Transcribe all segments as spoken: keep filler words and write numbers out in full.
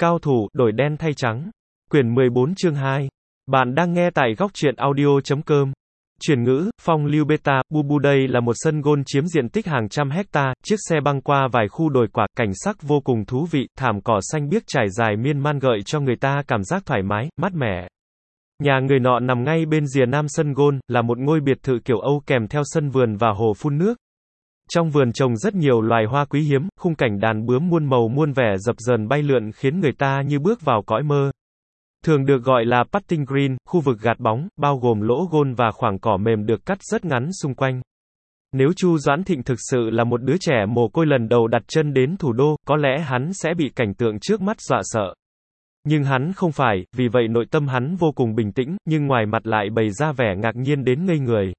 Cao thủ, đổi đen thay trắng. Quyển mười bốn chương hai. Bạn đang nghe tại góc truyện audio chấm com. Chuyển ngữ, phong lưu beta, Bubu đây là một sân golf chiếm diện tích hàng trăm hecta, chiếc xe băng qua vài khu đồi quả, cảnh sắc vô cùng thú vị, thảm cỏ xanh biếc trải dài miên man gợi cho người ta cảm giác thoải mái, mát mẻ. Nhà người nọ nằm ngay bên rìa nam sân golf, là một ngôi biệt thự kiểu Âu kèm theo sân vườn và hồ phun nước. Trong vườn trồng rất nhiều loài hoa quý hiếm, khung cảnh đàn bướm muôn màu muôn vẻ dập dờn bay lượn khiến người ta như bước vào cõi mơ. Thường được gọi là putting green, khu vực gạt bóng, bao gồm lỗ gôn và khoảng cỏ mềm được cắt rất ngắn xung quanh. Nếu Chu Doãn Thịnh thực sự là một đứa trẻ mồ côi lần đầu đặt chân đến thủ đô, có lẽ hắn sẽ bị cảnh tượng trước mắt dọa sợ. Nhưng hắn không phải, vì vậy nội tâm hắn vô cùng bình tĩnh, nhưng ngoài mặt lại bày ra vẻ ngạc nhiên đến ngây người.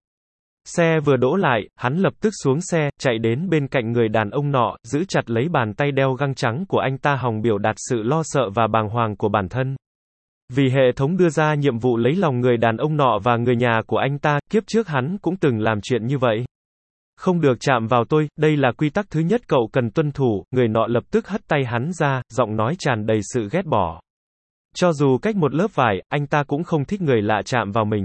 Xe vừa đỗ lại, hắn lập tức xuống xe, chạy đến bên cạnh người đàn ông nọ, giữ chặt lấy bàn tay đeo găng trắng của anh ta hòng biểu đạt sự lo sợ và bàng hoàng của bản thân. Vì hệ thống đưa ra nhiệm vụ lấy lòng người đàn ông nọ và người nhà của anh ta, kiếp trước hắn cũng từng làm chuyện như vậy. Không được chạm vào tôi, đây là quy tắc thứ nhất cậu cần tuân thủ, người nọ lập tức hất tay hắn ra, giọng nói tràn đầy sự ghét bỏ. Cho dù cách một lớp vải, anh ta cũng không thích người lạ chạm vào mình.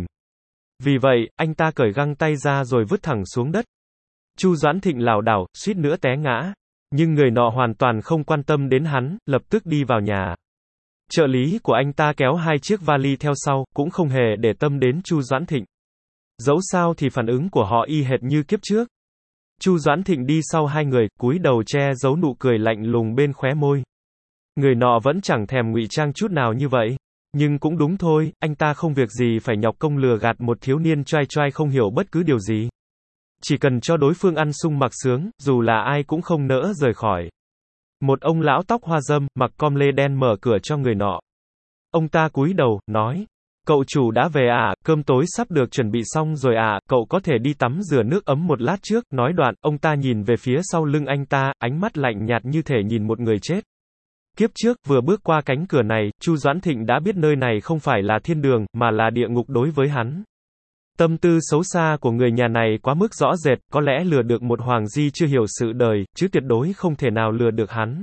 Vì vậy, anh ta cởi găng tay ra rồi vứt thẳng xuống đất. Chu Doãn Thịnh lảo đảo, suýt nữa té ngã. Nhưng người nọ hoàn toàn không quan tâm đến hắn, lập tức đi vào nhà. Trợ lý của anh ta kéo hai chiếc vali theo sau, cũng không hề để tâm đến Chu Doãn Thịnh. Dẫu sao thì phản ứng của họ y hệt như kiếp trước. Chu Doãn Thịnh đi sau hai người, cúi đầu che giấu nụ cười lạnh lùng bên khóe môi. Người nọ vẫn chẳng thèm ngụy trang chút nào như vậy. Nhưng cũng đúng thôi, anh ta không việc gì phải nhọc công lừa gạt một thiếu niên choai choai không hiểu bất cứ điều gì. Chỉ cần cho đối phương ăn sung mặc sướng, dù là ai cũng không nỡ rời khỏi. Một ông lão tóc hoa râm, mặc com lê đen mở cửa cho người nọ. Ông ta cúi đầu, nói. Cậu chủ đã về à, cơm tối sắp được chuẩn bị xong rồi à, cậu có thể đi tắm rửa nước ấm một lát trước. Nói đoạn, ông ta nhìn về phía sau lưng anh ta, ánh mắt lạnh nhạt như thể nhìn một người chết. Kiếp trước, vừa bước qua cánh cửa này, Chu Doãn Thịnh đã biết nơi này không phải là thiên đường, mà là địa ngục đối với hắn. Tâm tư xấu xa của người nhà này quá mức rõ rệt, có lẽ lừa được một hoàng di chưa hiểu sự đời, chứ tuyệt đối không thể nào lừa được hắn.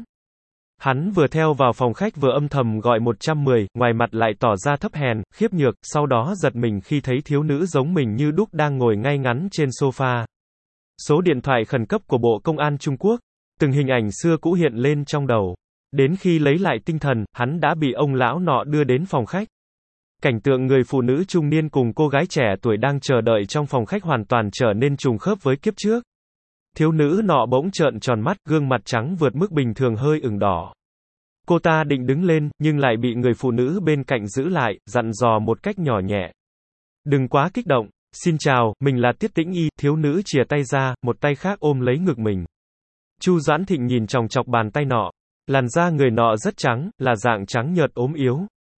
Hắn vừa theo vào phòng khách vừa âm thầm gọi một trăm mười, ngoài mặt lại tỏ ra thấp hèn, khiếp nhược, sau đó giật mình khi thấy thiếu nữ giống mình như đúc đang ngồi ngay ngắn trên sofa. Số điện thoại khẩn cấp của Bộ Công an Trung Quốc. Từng hình ảnh xưa cũ hiện lên trong đầu. Đến khi lấy lại tinh thần, hắn đã bị ông lão nọ đưa đến phòng khách. Cảnh tượng người phụ nữ trung niên cùng cô gái trẻ tuổi đang chờ đợi trong phòng khách hoàn toàn trở nên trùng khớp với kiếp trước. Thiếu nữ nọ bỗng trợn tròn mắt, gương mặt trắng vượt mức bình thường hơi ửng đỏ. Cô ta định đứng lên, nhưng lại bị người phụ nữ bên cạnh giữ lại, dặn dò một cách nhỏ nhẹ. Đừng quá kích động. Xin chào, mình là Tiết Tĩnh Y. Thiếu nữ chìa tay ra, một tay khác ôm lấy ngực mình. Chu Doãn Thịnh nhìn chòng chọc bàn tay nọ. Làn da người nọ rất trắng, là dạng trắng nhợt ốm yếu.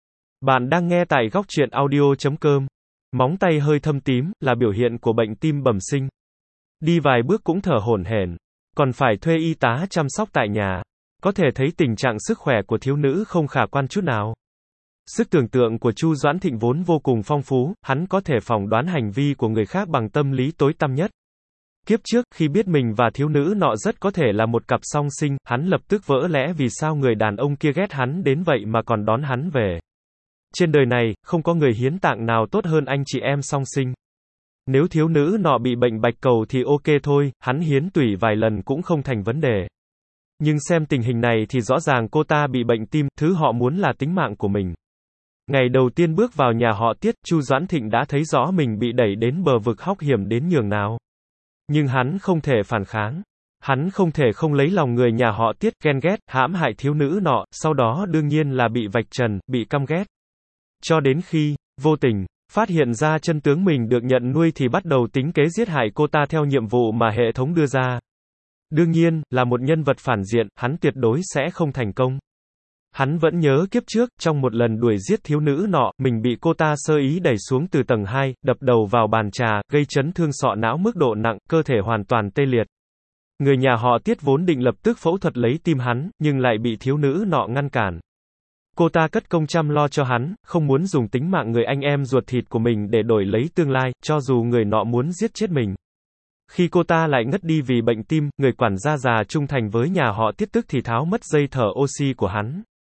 Bạn đang nghe tại góc truyện audio chấm com. Móng tay hơi thâm tím, là biểu hiện của bệnh tim bẩm sinh. Đi vài bước cũng thở hổn hển. Còn phải thuê y tá chăm sóc tại nhà. Có thể thấy tình trạng sức khỏe của thiếu nữ không khả quan chút nào. Sức tưởng tượng của Chu Doãn Thịnh vốn vô cùng phong phú, hắn có thể phỏng đoán hành vi của người khác bằng tâm lý tối tăm nhất. Kiếp trước, khi biết mình và thiếu nữ nọ rất có thể là một cặp song sinh, hắn lập tức vỡ lẽ vì sao người đàn ông kia ghét hắn đến vậy mà còn đón hắn về. Trên đời này, không có người hiến tạng nào tốt hơn anh chị em song sinh. Nếu thiếu nữ nọ bị bệnh bạch cầu thì ok thôi, hắn hiến tủy vài lần cũng không thành vấn đề. Nhưng xem tình hình này thì rõ ràng cô ta bị bệnh tim, thứ họ muốn là tính mạng của mình. Ngày đầu tiên bước vào nhà họ Tiết, Chu Doãn Thịnh đã thấy rõ mình bị đẩy đến bờ vực hóc hiểm đến nhường nào. Nhưng hắn không thể phản kháng. Hắn không thể không lấy lòng người nhà họ Tiết, ghen ghét, hãm hại thiếu nữ nọ, sau đó đương nhiên là bị vạch trần, bị căm ghét. Cho đến khi, vô tình, phát hiện ra chân tướng mình được nhận nuôi thì bắt đầu tính kế giết hại cô ta theo nhiệm vụ mà hệ thống đưa ra. Đương nhiên, là một nhân vật phản diện, hắn tuyệt đối sẽ không thành công. Hắn vẫn nhớ kiếp trước, trong một lần đuổi giết thiếu nữ nọ, mình bị cô ta sơ ý đẩy xuống từ tầng hai, đập đầu vào bàn trà, gây chấn thương sọ não mức độ nặng, cơ thể hoàn toàn tê liệt. Người nhà họ Tiết vốn định lập tức phẫu thuật lấy tim hắn, nhưng lại bị thiếu nữ nọ ngăn cản. Cô ta cất công chăm lo cho hắn, không muốn dùng tính mạng người anh em ruột thịt của mình để đổi lấy tương lai, cho dù người nọ muốn giết chết mình. Khi cô ta lại ngất đi vì bệnh tim, người quản gia già trung thành với nhà họ Tiết tức thì tháo mất dây thở oxy của hắn.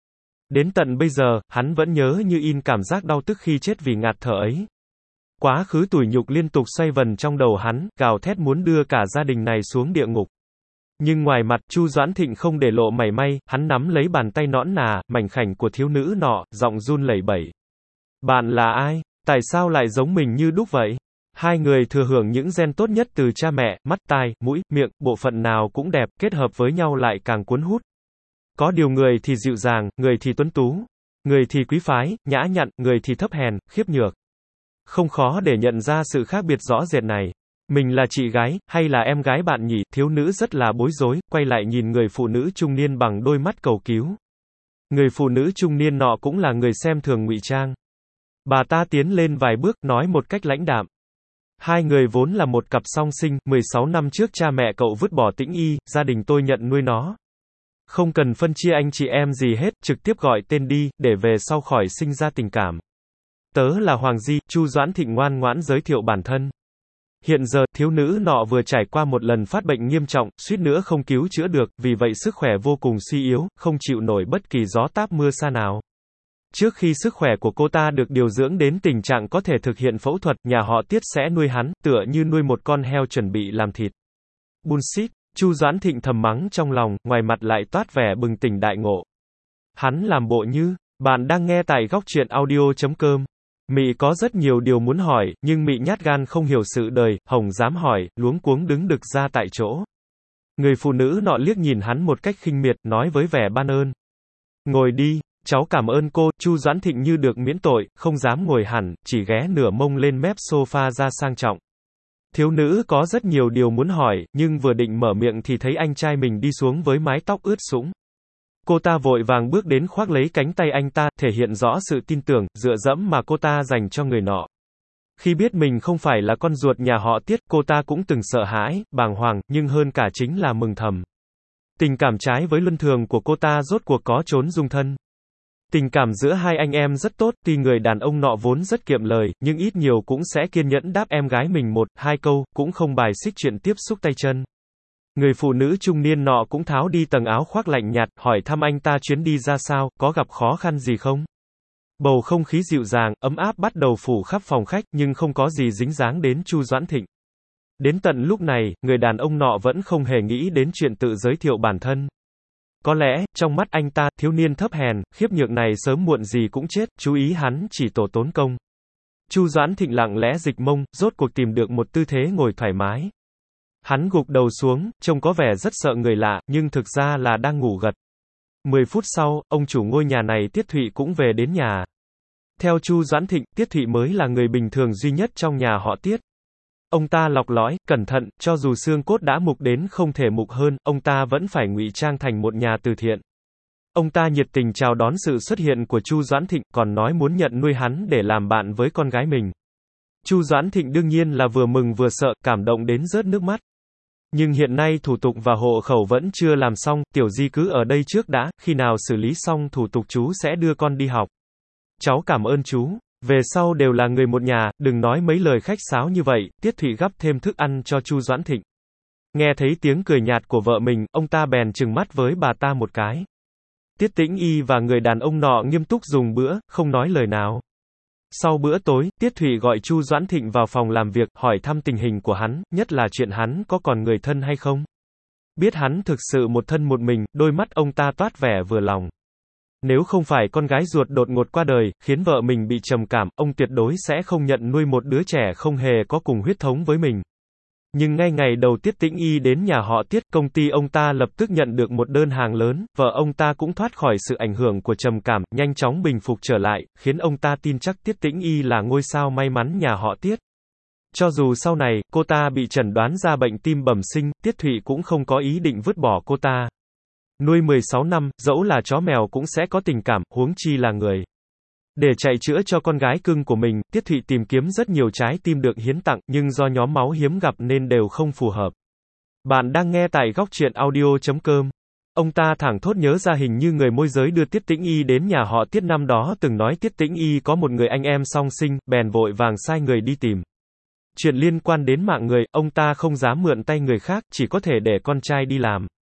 Đến tận bây giờ, hắn vẫn nhớ như in cảm giác đau tức khi chết vì ngạt thở ấy. Quá khứ tủi nhục liên tục xoay vần trong đầu hắn, gào thét muốn đưa cả gia đình này xuống địa ngục. Nhưng ngoài mặt, Chu Doãn Thịnh không để lộ mảy may, hắn nắm lấy bàn tay nõn nà, mảnh khảnh của thiếu nữ nọ, giọng run lẩy bẩy. Bạn là ai? Tại sao lại giống mình như đúc vậy? Hai người thừa hưởng những gen tốt nhất từ cha mẹ, mắt, tai, mũi, miệng, bộ phận nào cũng đẹp, kết hợp với nhau lại càng cuốn hút. Có điều người thì dịu dàng, người thì tuấn tú, người thì quý phái, nhã nhặn, người thì thấp hèn, khiếp nhược. Không khó để nhận ra sự khác biệt rõ rệt này. Mình là chị gái, hay là em gái bạn nhỉ? Thiếu nữ rất là bối rối, quay lại nhìn người phụ nữ trung niên bằng đôi mắt cầu cứu. Người phụ nữ trung niên nọ cũng là người xem thường ngụy trang. Bà ta tiến lên vài bước, nói một cách lãnh đạm. Hai người vốn là một cặp song sinh, mười sáu năm trước cha mẹ cậu vứt bỏ Tĩnh Y, gia đình tôi nhận nuôi nó. Không cần phân chia anh chị em gì hết, trực tiếp gọi tên đi, để về sau khỏi sinh ra tình cảm. Tớ là Hoàng Di, Chu Doãn Thịnh ngoan ngoãn giới thiệu bản thân. Hiện giờ, thiếu nữ nọ vừa trải qua một lần phát bệnh nghiêm trọng, suýt nữa không cứu chữa được, vì vậy sức khỏe vô cùng suy yếu, không chịu nổi bất kỳ gió táp mưa sa nào. Trước khi sức khỏe của cô ta được điều dưỡng đến tình trạng có thể thực hiện phẫu thuật, nhà họ Tiết sẽ nuôi hắn, tựa như nuôi một con heo chuẩn bị làm thịt. Bullshit, Chu Doãn Thịnh thầm mắng trong lòng, ngoài mặt lại toát vẻ bừng tỉnh đại ngộ. Hắn làm bộ như, bạn đang nghe tại góc truyện audio chấm com. Mị có rất nhiều điều muốn hỏi, nhưng Mị nhát gan không hiểu sự đời, hồng dám hỏi, luống cuống đứng đực ra tại chỗ. Người phụ nữ nọ liếc nhìn hắn một cách khinh miệt, nói với vẻ ban ơn. Ngồi đi, cháu cảm ơn cô. Chu Doãn Thịnh như được miễn tội, không dám ngồi hẳn, chỉ ghé nửa mông lên mép sofa ra sang trọng. Thiếu nữ có rất nhiều điều muốn hỏi, nhưng vừa định mở miệng thì thấy anh trai mình đi xuống với mái tóc ướt sũng. Cô ta vội vàng bước đến khoác lấy cánh tay anh ta, thể hiện rõ sự tin tưởng, dựa dẫm mà cô ta dành cho người nọ. Khi biết mình không phải là con ruột nhà họ Tiết, cô ta cũng từng sợ hãi, bàng hoàng, nhưng hơn cả chính là mừng thầm. Tình cảm trái với luân thường của cô ta rốt cuộc có chốn dung thân. Tình cảm giữa hai anh em rất tốt, tuy người đàn ông nọ vốn rất kiệm lời, nhưng ít nhiều cũng sẽ kiên nhẫn đáp em gái mình một, hai câu, cũng không bài xích chuyện tiếp xúc tay chân. Người phụ nữ trung niên nọ cũng tháo đi tầng áo khoác lạnh nhạt, hỏi thăm anh ta chuyến đi ra sao, có gặp khó khăn gì không? Bầu không khí dịu dàng, ấm áp bắt đầu phủ khắp phòng khách, nhưng không có gì dính dáng đến Chu Doãn Thịnh. Đến tận lúc này, người đàn ông nọ vẫn không hề nghĩ đến chuyện tự giới thiệu bản thân. Có lẽ, trong mắt anh ta, thiếu niên thấp hèn, khiếp nhược này sớm muộn gì cũng chết, chú ý hắn chỉ tổ tốn công. Chu Doãn Thịnh lặng lẽ dịch mông, rốt cuộc tìm được một tư thế ngồi thoải mái. Hắn gục đầu xuống, trông có vẻ rất sợ người lạ, nhưng thực ra là đang ngủ gật. Mười phút sau, ông chủ ngôi nhà này Tiết Thụy cũng về đến nhà. Theo Chu Doãn Thịnh, Tiết Thụy mới là người bình thường duy nhất trong nhà họ Tiết. Ông ta lọc lõi, cẩn thận, cho dù xương cốt đã mục đến không thể mục hơn, ông ta vẫn phải ngụy trang thành một nhà từ thiện. Ông ta nhiệt tình chào đón sự xuất hiện của Chu Doãn Thịnh, còn nói muốn nhận nuôi hắn để làm bạn với con gái mình. Chu Doãn Thịnh đương nhiên là vừa mừng vừa sợ, cảm động đến rớt nước mắt. Nhưng hiện nay thủ tục và hộ khẩu vẫn chưa làm xong, Tiểu Di cứ ở đây trước đã, khi nào xử lý xong thủ tục chú sẽ đưa con đi học. Cháu cảm ơn chú. Về sau đều là người một nhà, đừng nói mấy lời khách sáo như vậy. Tiết Thụy gắp thêm thức ăn cho Chu Doãn Thịnh. Nghe thấy tiếng cười nhạt của vợ mình, ông ta bèn trừng mắt với bà ta một cái. Tiết Tĩnh Y và người đàn ông nọ nghiêm túc dùng bữa, không nói lời nào. Sau bữa tối, Tiết Thụy gọi Chu Doãn Thịnh vào phòng làm việc, hỏi thăm tình hình của hắn, nhất là chuyện hắn có còn người thân hay không. Biết hắn thực sự một thân một mình, đôi mắt ông ta toát vẻ vừa lòng. Nếu không phải con gái ruột đột ngột qua đời, khiến vợ mình bị trầm cảm, ông tuyệt đối sẽ không nhận nuôi một đứa trẻ không hề có cùng huyết thống với mình. Nhưng ngay ngày đầu Tiết Tĩnh Y đến nhà họ Tiết, công ty ông ta lập tức nhận được một đơn hàng lớn, vợ ông ta cũng thoát khỏi sự ảnh hưởng của trầm cảm, nhanh chóng bình phục trở lại, khiến ông ta tin chắc Tiết Tĩnh Y là ngôi sao may mắn nhà họ Tiết. Cho dù sau này, cô ta bị chẩn đoán ra bệnh tim bẩm sinh, Tiết Thụy cũng không có ý định vứt bỏ cô ta. Nuôi mười sáu năm, dẫu là chó mèo cũng sẽ có tình cảm, huống chi là người. Để chạy chữa cho con gái cưng của mình, Tiết Thụy tìm kiếm rất nhiều trái tim được hiến tặng, nhưng do nhóm máu hiếm gặp nên đều không phù hợp. Bạn đang nghe tại góc truyện audio chấm com. Ông ta thảng thốt nhớ ra hình như người môi giới đưa Tiết Tĩnh Y đến nhà họ Tiết năm đó từng nói Tiết Tĩnh Y có một người anh em song sinh, bèn vội vàng sai người đi tìm. Chuyện liên quan đến mạng người, ông ta không dám mượn tay người khác, chỉ có thể để con trai đi làm.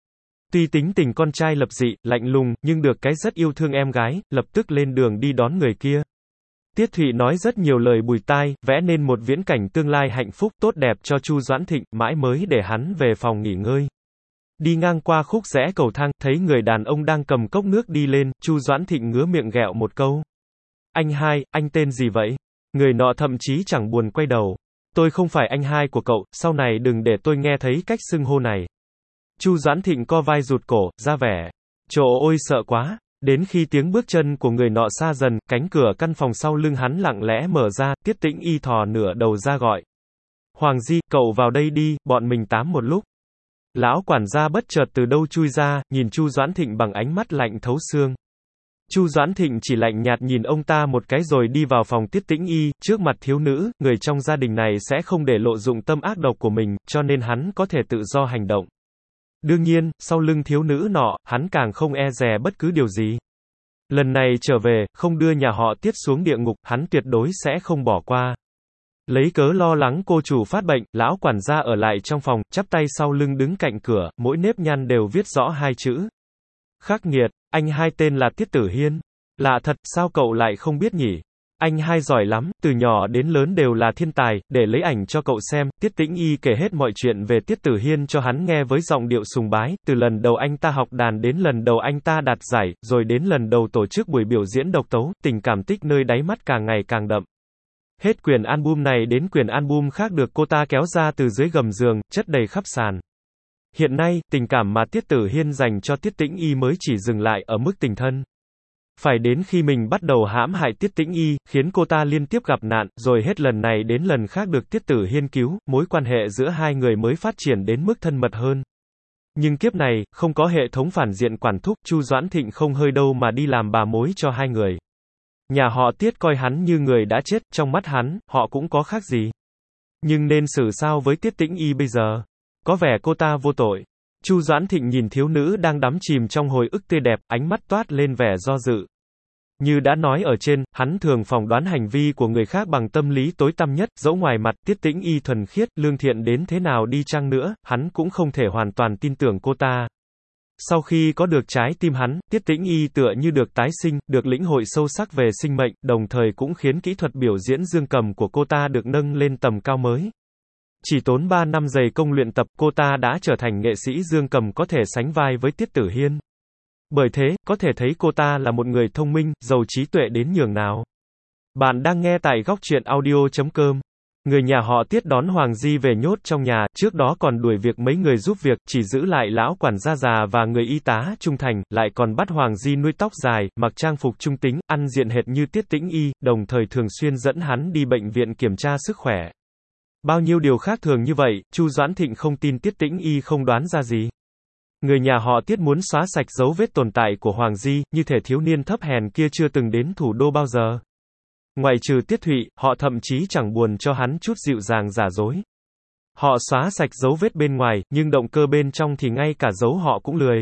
Tuy tính tình con trai lập dị, lạnh lùng, nhưng được cái rất yêu thương em gái, lập tức lên đường đi đón người kia. Tiết Thụy nói rất nhiều lời bùi tai, vẽ nên một viễn cảnh tương lai hạnh phúc tốt đẹp cho Chu Doãn Thịnh, mãi mới để hắn về phòng nghỉ ngơi. Đi ngang qua khúc rẽ cầu thang, thấy người đàn ông đang cầm cốc nước đi lên, Chu Doãn Thịnh ngứa miệng ghẹo một câu. Anh hai, anh tên gì vậy? Người nọ thậm chí chẳng buồn quay đầu. Tôi không phải anh hai của cậu, sau này đừng để tôi nghe thấy cách xưng hô này. Chu Doãn Thịnh co vai rụt cổ, ra vẻ. Trời ơi sợ quá. Đến khi tiếng bước chân của người nọ xa dần, cánh cửa căn phòng sau lưng hắn lặng lẽ mở ra, Tiết Tĩnh Y thò nửa đầu ra gọi. Hoàng Di, cậu vào đây đi, bọn mình tám một lúc. Lão quản gia bất chợt từ đâu chui ra, nhìn Chu Doãn Thịnh bằng ánh mắt lạnh thấu xương. Chu Doãn Thịnh chỉ lạnh nhạt nhìn ông ta một cái rồi đi vào phòng Tiết Tĩnh Y, trước mặt thiếu nữ, người trong gia đình này sẽ không để lộ dụng tâm ác độc của mình, cho nên hắn có thể tự do hành động. Đương nhiên, sau lưng thiếu nữ nọ, hắn càng không e dè bất cứ điều gì. Lần này trở về, không đưa nhà họ Tiết xuống địa ngục, hắn tuyệt đối sẽ không bỏ qua. Lấy cớ lo lắng cô chủ phát bệnh, lão quản gia ở lại trong phòng, chắp tay sau lưng đứng cạnh cửa, mỗi nếp nhăn đều viết rõ hai chữ. Khắc nghiệt, anh hai tên là Tiết Tử Hiên. Lạ thật, sao cậu lại không biết nhỉ? Anh hai giỏi lắm, từ nhỏ đến lớn đều là thiên tài, để lấy ảnh cho cậu xem. Tiết Tĩnh Y kể hết mọi chuyện về Tiết Tử Hiên cho hắn nghe với giọng điệu sùng bái, từ lần đầu anh ta học đàn đến lần đầu anh ta đạt giải, rồi đến lần đầu tổ chức buổi biểu diễn độc tấu, tình cảm tích nơi đáy mắt càng ngày càng đậm. Hết quyển album này đến quyển album khác được cô ta kéo ra từ dưới gầm giường, chất đầy khắp sàn. Hiện nay, tình cảm mà Tiết Tử Hiên dành cho Tiết Tĩnh Y mới chỉ dừng lại ở mức tình thân. Phải đến khi mình bắt đầu hãm hại Tiết Tĩnh Y, khiến cô ta liên tiếp gặp nạn, rồi hết lần này đến lần khác được Tiết Tử Hiên cứu, mối quan hệ giữa hai người mới phát triển đến mức thân mật hơn. Nhưng kiếp này, không có hệ thống phản diện quản thúc, Chu Doãn Thịnh không hơi đâu mà đi làm bà mối cho hai người. Nhà họ Tiết coi hắn như người đã chết, trong mắt hắn, họ cũng có khác gì. Nhưng nên xử sao với Tiết Tĩnh Y bây giờ? Có vẻ cô ta vô tội. Chu Doãn Thịnh nhìn thiếu nữ đang đắm chìm trong hồi ức tươi đẹp, ánh mắt toát lên vẻ do dự. Như đã nói ở trên, hắn thường phỏng đoán hành vi của người khác bằng tâm lý tối tăm nhất, dẫu ngoài mặt Tiết Tĩnh Y thuần khiết, lương thiện đến thế nào đi chăng nữa, hắn cũng không thể hoàn toàn tin tưởng cô ta. Sau khi có được trái tim hắn, Tiết Tĩnh Y tựa như được tái sinh, được lĩnh hội sâu sắc về sinh mệnh, đồng thời cũng khiến kỹ thuật biểu diễn dương cầm của cô ta được nâng lên tầm cao mới. Chỉ tốn ba năm dày công luyện tập, cô ta đã trở thành nghệ sĩ dương cầm có thể sánh vai với Tiết Tử Hiên. Bởi thế, có thể thấy cô ta là một người thông minh, giàu trí tuệ đến nhường nào. Bạn đang nghe tại góc truyện audio chấm com. Người nhà họ Tiết đón Hoàng Di về nhốt trong nhà, trước đó còn đuổi việc mấy người giúp việc, chỉ giữ lại lão quản gia già và người y tá trung thành, lại còn bắt Hoàng Di nuôi tóc dài, mặc trang phục trung tính, ăn diện hệt như Tiết Tĩnh Y, đồng thời thường xuyên dẫn hắn đi bệnh viện kiểm tra sức khỏe. Bao nhiêu điều khác thường như vậy, Chu Doãn Thịnh không tin Tiết Tĩnh Y không đoán ra gì. Người nhà họ Tiết muốn xóa sạch dấu vết tồn tại của Hoàng Di, như thể thiếu niên thấp hèn kia chưa từng đến thủ đô bao giờ. Ngoại trừ Tiết Thụy, họ thậm chí chẳng buồn cho hắn chút dịu dàng giả dối. Họ xóa sạch dấu vết bên ngoài, nhưng động cơ bên trong thì ngay cả dấu họ cũng lười.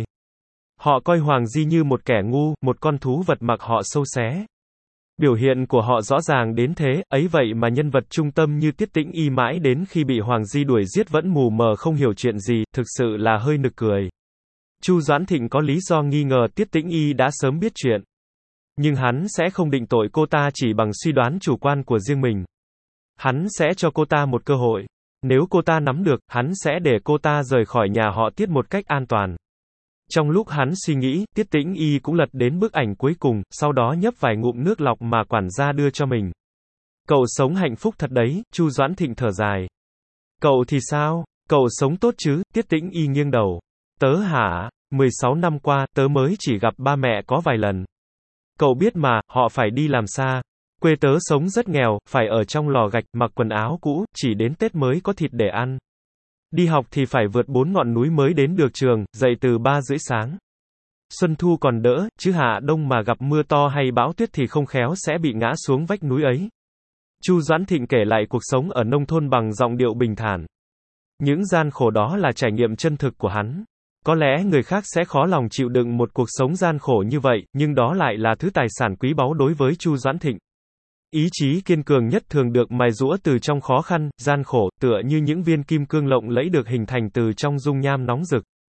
Họ coi Hoàng Di như một kẻ ngu, một con thú vật mặc họ sâu xé. Biểu hiện của họ rõ ràng đến thế, ấy vậy mà nhân vật trung tâm như Tiết Tĩnh Y mãi đến khi bị Hoàng Di đuổi giết vẫn mù mờ không hiểu chuyện gì, thực sự là hơi nực cười. Chu Doãn Thịnh có lý do nghi ngờ Tiết Tĩnh Y đã sớm biết chuyện. Nhưng hắn sẽ không định tội cô ta chỉ bằng suy đoán chủ quan của riêng mình. Hắn sẽ cho cô ta một cơ hội. Nếu cô ta nắm được, hắn sẽ để cô ta rời khỏi nhà họ Tiết một cách an toàn. Trong lúc hắn suy nghĩ, Tiết Tĩnh Y cũng lật đến bức ảnh cuối cùng, sau đó nhấp vài ngụm nước lọc mà quản gia đưa cho mình. Cậu sống hạnh phúc thật đấy, Chu Doãn Thịnh thở dài. Cậu thì sao? Cậu sống tốt chứ? Tiết Tĩnh Y nghiêng đầu. Tớ hả? mười sáu năm qua, tớ mới chỉ gặp ba mẹ có vài lần. Cậu biết mà, họ phải đi làm xa. Quê tớ sống rất nghèo, phải ở trong lò gạch, mặc quần áo cũ, chỉ đến Tết mới có thịt để ăn. Đi học thì phải vượt bốn ngọn núi mới đến được trường, dậy từ ba rưỡi sáng. Xuân thu còn đỡ, chứ hạ đông mà gặp mưa to hay bão tuyết thì không khéo sẽ bị ngã xuống vách núi ấy. Chu Doãn Thịnh kể lại cuộc sống ở nông thôn bằng giọng điệu bình thản. Những gian khổ đó là trải nghiệm chân thực của hắn. Có lẽ người khác sẽ khó lòng chịu đựng một cuộc sống gian khổ như vậy, nhưng đó lại là thứ tài sản quý báu đối với Chu Doãn Thịnh. Ý chí kiên cường nhất thường được mài giũa từ trong khó khăn, gian khổ, tựa như những viên kim cương lộng lẫy được hình thành từ trong dung nham nóng rực.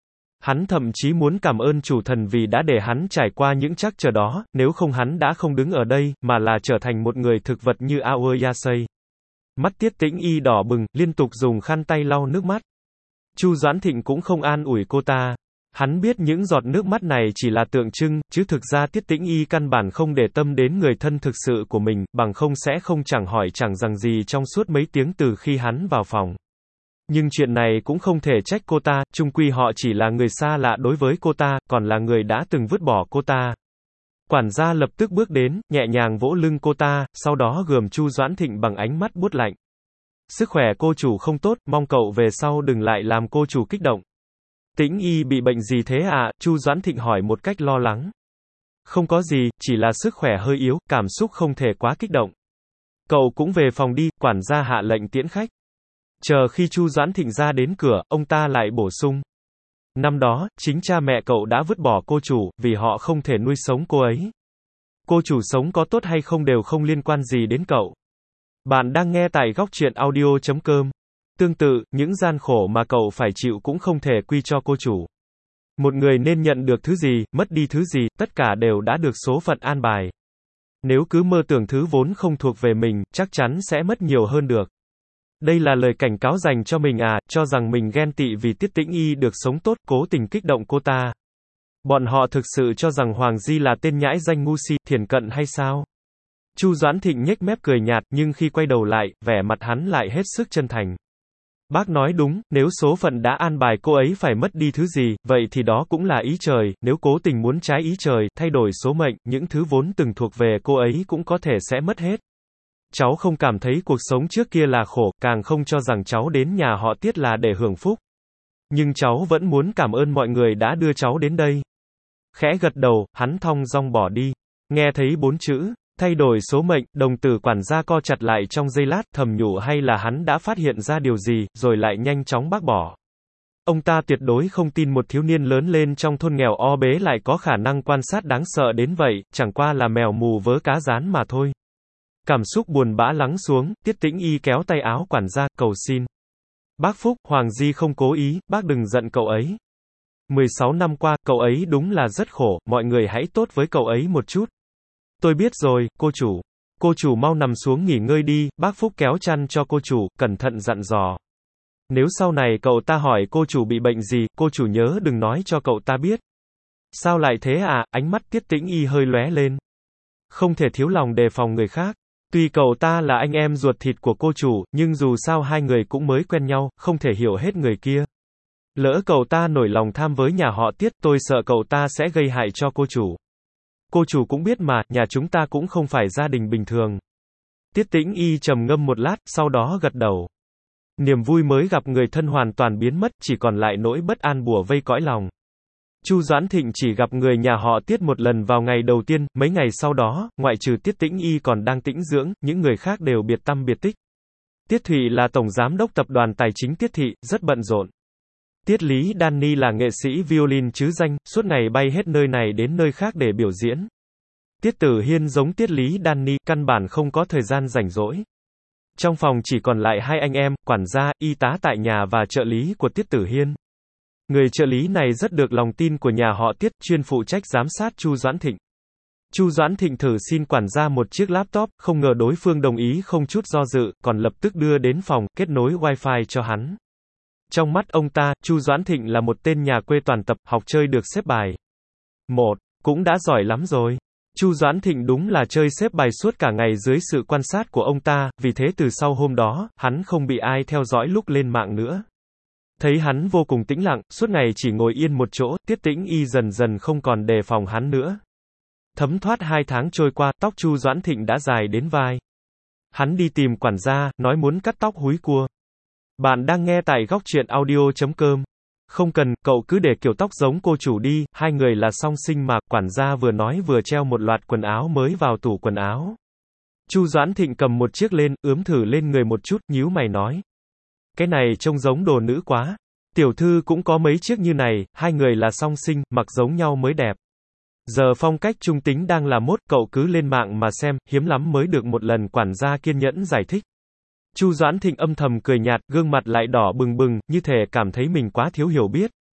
Hắn thậm chí muốn cảm ơn chủ thần vì đã để hắn trải qua những trắc trở đó, nếu không hắn đã không đứng ở đây, mà là trở thành một người thực vật như Aoyasei. Mắt Tiết Tĩnh Y đỏ bừng, liên tục dùng khăn tay lau nước mắt. Chu Doãn Thịnh cũng không an ủi cô ta. Hắn biết những giọt nước mắt này chỉ là tượng trưng, chứ thực ra Tiết Tĩnh Y căn bản không để tâm đến người thân thực sự của mình, bằng không sẽ không chẳng hỏi chẳng rằng gì trong suốt mấy tiếng từ khi hắn vào phòng. Nhưng chuyện này cũng không thể trách cô ta, chung quy họ chỉ là người xa lạ đối với cô ta, còn là người đã từng vứt bỏ cô ta. Quản gia lập tức bước đến, nhẹ nhàng vỗ lưng cô ta, sau đó gườm Chu Doãn Thịnh bằng ánh mắt buốt lạnh. Sức khỏe cô chủ không tốt, mong cậu về sau đừng lại làm cô chủ kích động. Tĩnh Y bị bệnh gì thế ạ? Chu Doãn Thịnh hỏi một cách lo lắng. Không có gì, chỉ là sức khỏe hơi yếu, cảm xúc không thể quá kích động. Cậu cũng về phòng đi, quản gia hạ lệnh tiễn khách. Chờ khi Chu Doãn Thịnh ra đến cửa, ông ta lại bổ sung. Năm đó, chính cha mẹ cậu đã vứt bỏ cô chủ, vì họ không thể nuôi sống cô ấy. Cô chủ sống có tốt hay không đều không liên quan gì đến cậu. Bạn đang nghe tại góc truyện audio chấm com. Tương tự, những gian khổ mà cậu phải chịu cũng không thể quy cho cô chủ. Một người nên nhận được thứ gì, mất đi thứ gì, tất cả đều đã được số phận an bài. Nếu cứ mơ tưởng thứ vốn không thuộc về mình, chắc chắn sẽ mất nhiều hơn được. Đây là lời cảnh cáo dành cho mình à, cho rằng mình ghen tị vì Tiết Tĩnh Y được sống tốt, cố tình kích động cô ta. Bọn họ thực sự cho rằng Hoàng Di là tên nhãi danh ngu si, thiển cận hay sao? Chu Doãn Thịnh nhếch mép cười nhạt, nhưng khi quay đầu lại, vẻ mặt hắn lại hết sức chân thành. Bác nói đúng, nếu số phận đã an bài cô ấy phải mất đi thứ gì, vậy thì đó cũng là ý trời, nếu cố tình muốn trái ý trời, thay đổi số mệnh, những thứ vốn từng thuộc về cô ấy cũng có thể sẽ mất hết. Cháu không cảm thấy cuộc sống trước kia là khổ, càng không cho rằng cháu đến nhà họ Tiết là để hưởng phúc. Nhưng cháu vẫn muốn cảm ơn mọi người đã đưa cháu đến đây. Khẽ gật đầu, hắn thong dong bỏ đi. Nghe thấy bốn chữ, thay đổi số mệnh, đồng tử quản gia co chặt lại trong giây lát, thầm nhủ hay là hắn đã phát hiện ra điều gì, rồi lại nhanh chóng bác bỏ. Ông ta tuyệt đối không tin một thiếu niên lớn lên trong thôn nghèo o bế lại có khả năng quan sát đáng sợ đến vậy, chẳng qua là mèo mù vớ cá rán mà thôi. Cảm xúc buồn bã lắng xuống, Tiết Tĩnh Y kéo tay áo quản gia, cầu xin. Bác Phúc, Hoàng Di không cố ý, bác đừng giận cậu ấy. mười sáu năm qua, cậu ấy đúng là rất khổ, mọi người hãy tốt với cậu ấy một chút. Tôi biết rồi, cô chủ. Cô chủ mau nằm xuống nghỉ ngơi đi, bác Phúc kéo chăn cho cô chủ, cẩn thận dặn dò. Nếu sau này cậu ta hỏi cô chủ bị bệnh gì, cô chủ nhớ đừng nói cho cậu ta biết. Sao lại thế à, ánh mắt Tiết Tĩnh Y hơi lóe lên. Không thể thiếu lòng đề phòng người khác. Tuy cậu ta là anh em ruột thịt của cô chủ, nhưng dù sao hai người cũng mới quen nhau, không thể hiểu hết người kia. Lỡ cậu ta nổi lòng tham với nhà họ Tiết, tôi sợ cậu ta sẽ gây hại cho cô chủ. Cô chủ cũng biết mà, nhà chúng ta cũng không phải gia đình bình thường. Tiết Tĩnh Y trầm ngâm một lát, sau đó gật đầu. Niềm vui mới gặp người thân hoàn toàn biến mất, chỉ còn lại nỗi bất an bủa vây cõi lòng. Chu Doãn Thịnh chỉ gặp người nhà họ Tiết một lần vào ngày đầu tiên, mấy ngày sau đó, ngoại trừ Tiết Tĩnh Y còn đang tĩnh dưỡng, những người khác đều biệt tăm biệt tích. Tiết Thụy là tổng giám đốc tập đoàn tài chính Tiết Thị, rất bận rộn. Tiết Lý Danny là nghệ sĩ violin chứ danh, suốt ngày bay hết nơi này đến nơi khác để biểu diễn. Tiết Tử Hiên giống Tiết Lý Danny, căn bản không có thời gian rảnh rỗi. Trong phòng chỉ còn lại hai anh em, quản gia, y tá tại nhà và trợ lý của Tiết Tử Hiên. Người trợ lý này rất được lòng tin của nhà họ Tiết, chuyên phụ trách giám sát Chu Doãn Thịnh. Chu Doãn Thịnh thử xin quản gia một chiếc laptop, không ngờ đối phương đồng ý không chút do dự, còn lập tức đưa đến phòng, kết nối wifi cho hắn. Trong mắt ông ta, Chu Doãn Thịnh là một tên nhà quê toàn tập, học chơi được xếp bài. Một, cũng đã giỏi lắm rồi. Chu Doãn Thịnh đúng là chơi xếp bài suốt cả ngày dưới sự quan sát của ông ta, vì thế từ sau hôm đó, hắn không bị ai theo dõi lúc lên mạng nữa. Thấy hắn vô cùng tĩnh lặng, suốt ngày chỉ ngồi yên một chỗ, Tiết Tĩnh Y dần dần không còn đề phòng hắn nữa. Thấm thoát hai tháng trôi qua, tóc Chu Doãn Thịnh đã dài đến vai. Hắn đi tìm quản gia, nói muốn cắt tóc húi cua. Bạn đang nghe tại góc truyện audio chấm com. Không cần, cậu cứ để kiểu tóc giống cô chủ đi, hai người là song sinh mà, quản gia vừa nói vừa treo một loạt quần áo mới vào tủ quần áo. Chu Doãn Thịnh cầm một chiếc lên, ướm thử lên người một chút, nhíu mày nói. Cái này trông giống đồ nữ quá. Tiểu thư cũng có mấy chiếc như này, hai người là song sinh, mặc giống nhau mới đẹp. Giờ phong cách trung tính đang là mốt, cậu cứ lên mạng mà xem, hiếm lắm mới được một lần, quản gia kiên nhẫn giải thích. Chu Doãn Thịnh âm thầm cười nhạt, gương mặt lại đỏ bừng bừng, như thể cảm thấy mình quá thiếu hiểu biết.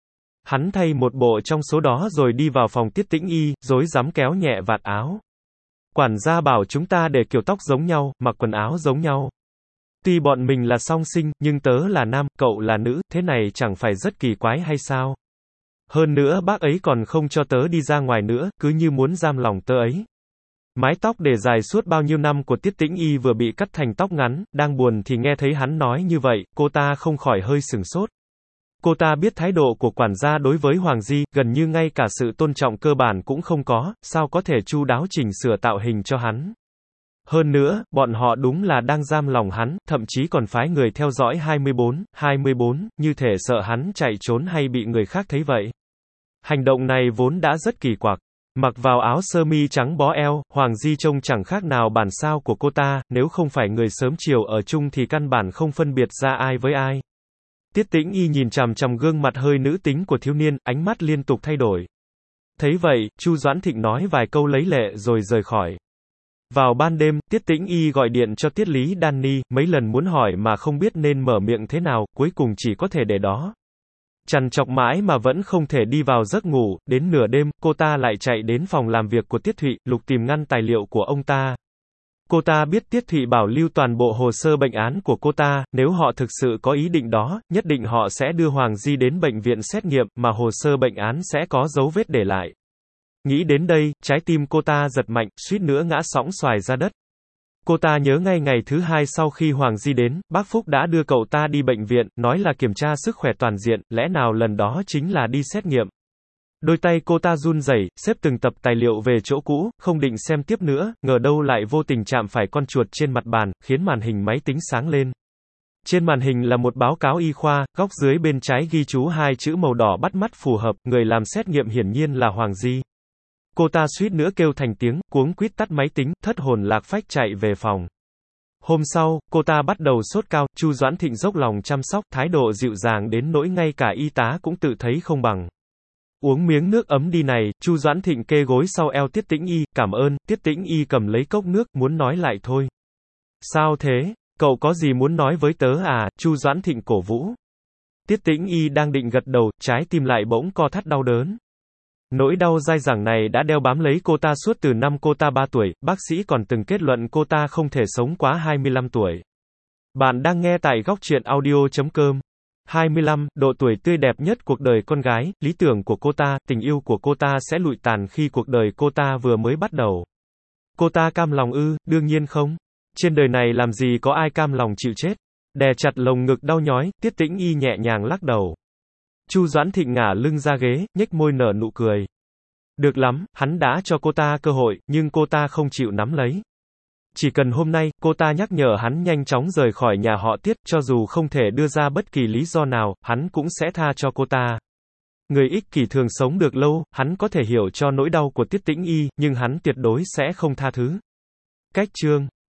Hắn thay một bộ trong số đó rồi đi vào phòng Tiết Tĩnh Y, rối rắm kéo nhẹ vạt áo. Quản gia bảo chúng ta để kiểu tóc giống nhau, mặc quần áo giống nhau. Tuy bọn mình là song sinh, nhưng tớ là nam, cậu là nữ, thế này chẳng phải rất kỳ quái hay sao? Hơn nữa bác ấy còn không cho tớ đi ra ngoài nữa, cứ như muốn giam lòng tớ ấy. Mái tóc để dài suốt bao nhiêu năm của Tiết Tĩnh Y vừa bị cắt thành tóc ngắn, đang buồn thì nghe thấy hắn nói như vậy, cô ta không khỏi hơi sửng sốt. Cô ta biết thái độ của quản gia đối với Hoàng Di, gần như ngay cả sự tôn trọng cơ bản cũng không có, sao có thể chu đáo chỉnh sửa tạo hình cho hắn. Hơn nữa, bọn họ đúng là đang giam lòng hắn, thậm chí còn phái người theo dõi hai mươi bốn, hai mươi bốn, như thể sợ hắn chạy trốn hay bị người khác thấy vậy. Hành động này vốn đã rất kỳ quặc. Mặc vào áo sơ mi trắng bó eo, Hoàng Di trông chẳng khác nào bản sao của cô ta, nếu không phải người sớm chiều ở chung thì căn bản không phân biệt ra ai với ai. Tiết Tĩnh Y nhìn chằm chằm gương mặt hơi nữ tính của thiếu niên, ánh mắt liên tục thay đổi. Thấy vậy, Chu Doãn Thịnh nói vài câu lấy lệ rồi rời khỏi. Vào ban đêm, Tiết Tĩnh Y gọi điện cho Tiết Lý Danny, mấy lần muốn hỏi mà không biết nên mở miệng thế nào, cuối cùng chỉ có thể để đó. Trằn trọc mãi mà vẫn không thể đi vào giấc ngủ, đến nửa đêm, cô ta lại chạy đến phòng làm việc của Tiết Thụy, lục tìm ngăn tài liệu của ông ta. Cô ta biết Tiết Thụy bảo lưu toàn bộ hồ sơ bệnh án của cô ta, nếu họ thực sự có ý định đó, nhất định họ sẽ đưa Hoàng Di đến bệnh viện xét nghiệm, mà hồ sơ bệnh án sẽ có dấu vết để lại. Nghĩ đến đây, trái tim cô ta giật mạnh, suýt nữa ngã sõng xoài ra đất. Cô ta nhớ ngay ngày thứ hai sau khi Hoàng Di đến, bác Phúc đã đưa cậu ta đi bệnh viện, nói là kiểm tra sức khỏe toàn diện, lẽ nào lần đó chính là đi xét nghiệm. Đôi tay cô ta run rẩy, xếp từng tập tài liệu về chỗ cũ, không định xem tiếp nữa, ngờ đâu lại vô tình chạm phải con chuột trên mặt bàn, khiến màn hình máy tính sáng lên. Trên màn hình là một báo cáo y khoa, góc dưới bên trái ghi chú hai chữ màu đỏ bắt mắt phù hợp, người làm xét nghiệm hiển nhiên là Hoàng Di. Cô ta suýt nữa kêu thành tiếng, cuống quýt tắt máy tính, thất hồn lạc phách chạy về phòng. Hôm sau, cô ta bắt đầu sốt cao, Chu Doãn Thịnh dốc lòng chăm sóc, thái độ dịu dàng đến nỗi ngay cả y tá cũng tự thấy không bằng. Uống miếng nước ấm đi này, Chu Doãn Thịnh kê gối sau eo Tiết Tĩnh Y, cảm ơn, Tiết Tĩnh Y cầm lấy cốc nước, muốn nói lại thôi. Sao thế? Cậu có gì muốn nói với tớ à? Chu Doãn Thịnh cổ vũ. Tiết Tĩnh Y đang định gật đầu, trái tim lại bỗng co thắt đau đớn. Nỗi đau dai dẳng này đã đeo bám lấy cô ta suốt từ năm cô ta ba tuổi, bác sĩ còn từng kết luận cô ta không thể sống quá hai mươi lăm tuổi. Bạn đang nghe tại góc truyện audio chấm com. hai mươi lăm, độ tuổi tươi đẹp nhất cuộc đời con gái, lý tưởng của cô ta, tình yêu của cô ta sẽ lụi tàn khi cuộc đời cô ta vừa mới bắt đầu. Cô ta cam lòng ư? Đương nhiên không. Trên đời này làm gì có ai cam lòng chịu chết. Đè chặt lồng ngực đau nhói, Tiết Tĩnh Y nhẹ nhàng lắc đầu. Chu Doãn Thịnh ngả lưng ra ghế, nhếch môi nở nụ cười. Được lắm, hắn đã cho cô ta cơ hội, nhưng cô ta không chịu nắm lấy. Chỉ cần hôm nay, cô ta nhắc nhở hắn nhanh chóng rời khỏi nhà họ Tiết, cho dù không thể đưa ra bất kỳ lý do nào, hắn cũng sẽ tha cho cô ta. Người ích kỷ thường sống được lâu, hắn có thể hiểu cho nỗi đau của Tiết Tĩnh Y, nhưng hắn tuyệt đối sẽ không tha thứ. Cách chương